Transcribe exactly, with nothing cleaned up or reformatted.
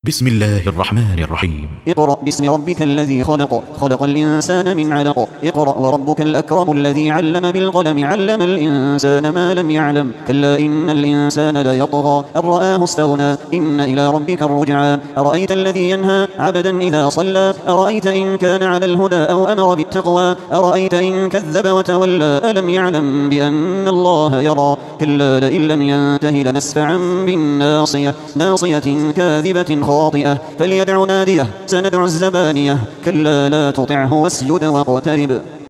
بسم الله الرحمن الرحيم. اقرأ باسم ربك الذي خلق خلق الإنسان من علق اقرأ وربك الأكرم الذي علم بالقلم علم الإنسان ما لم يعلم كلا إن الإنسان ليطغى أن رآه استغنى إن إلى ربك الرجعى أرأيت الذي ينهى عبدا إذا صلى أرأيت إن كان على الهدى أو أمر بالتقوى أرأيت إن كذب وتولى ألم يعلم بأن الله يرى كلا لئن لم ينته لنسفعا بالناصية ناصية كاذبة خاطئة فليدع ناديه سندع الزبانية كلا لا تطعه واسجد واقترب.